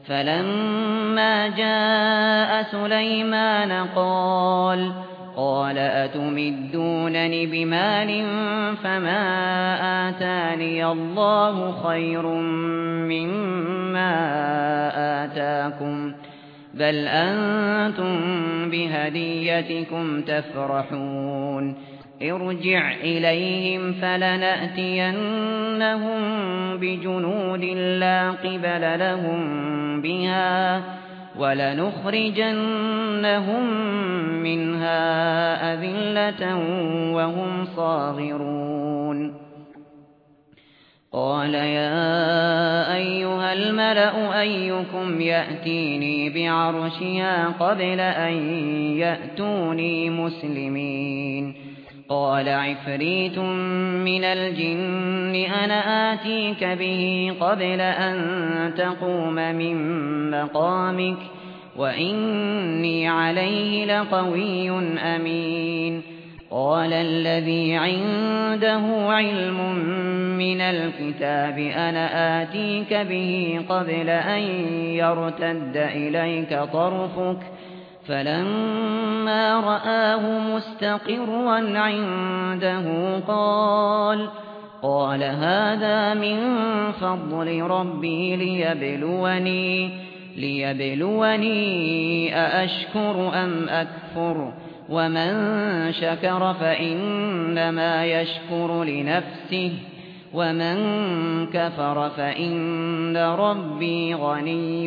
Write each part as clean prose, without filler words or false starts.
فلما جاء سليمان قال أتمدونني بمال فما آتاني الله خير مما آتاكم بل أنتم بهديتكم تفرحون ارجع إليهم فلنأتينهم بجنود لا قبل لهم بها ولنخرجنهم منها أذلة وهم صاغرون قال يا أيها الملأ أيكم يأتيني بعرشها قبل أن يأتوني مسلمين قال عفريت من الجن أنا آتيك به قبل أن تقوم من مقامك وإني عليه لقوي أمين قال الذي عنده علم من الكتاب أنا آتيك به قبل أن يرتد إليك طرفك فلما رآه مستقرا عنده قال هذا من فضل ربي ليبلوني أأشكر أم أكفر ومن شكر فإنما يشكر لنفسه ومن كفر فإن ربي غني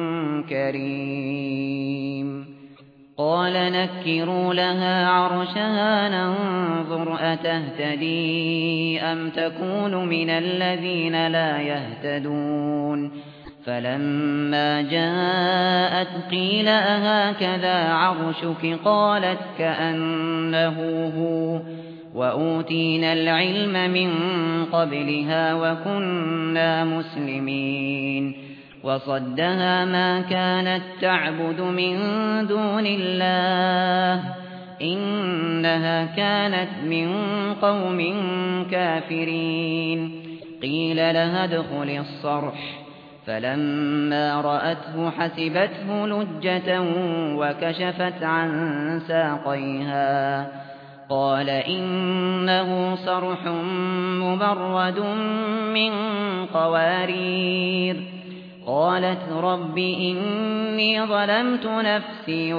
كريم قال نكروا لها عرشها ننظر أتهتدي أم تكون من الذين لا يهتدون فلما جاءت قيل أهكذا عرشك قالت كأنه هو وأوتينا العلم من قبلها وكنا مسلمين وصدها ما كانت تعبد من دون الله إنها كانت من قوم كافرين قيل لها ادخل الصرح فلما رأته حسبته لجة وكشفت عن ساقيها قال إنه صرح ممرد من قوارير قالت رب إني ظلمت نفسي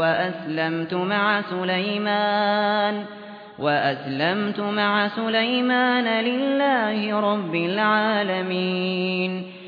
وأسلمت مع سليمان لله رب العالمين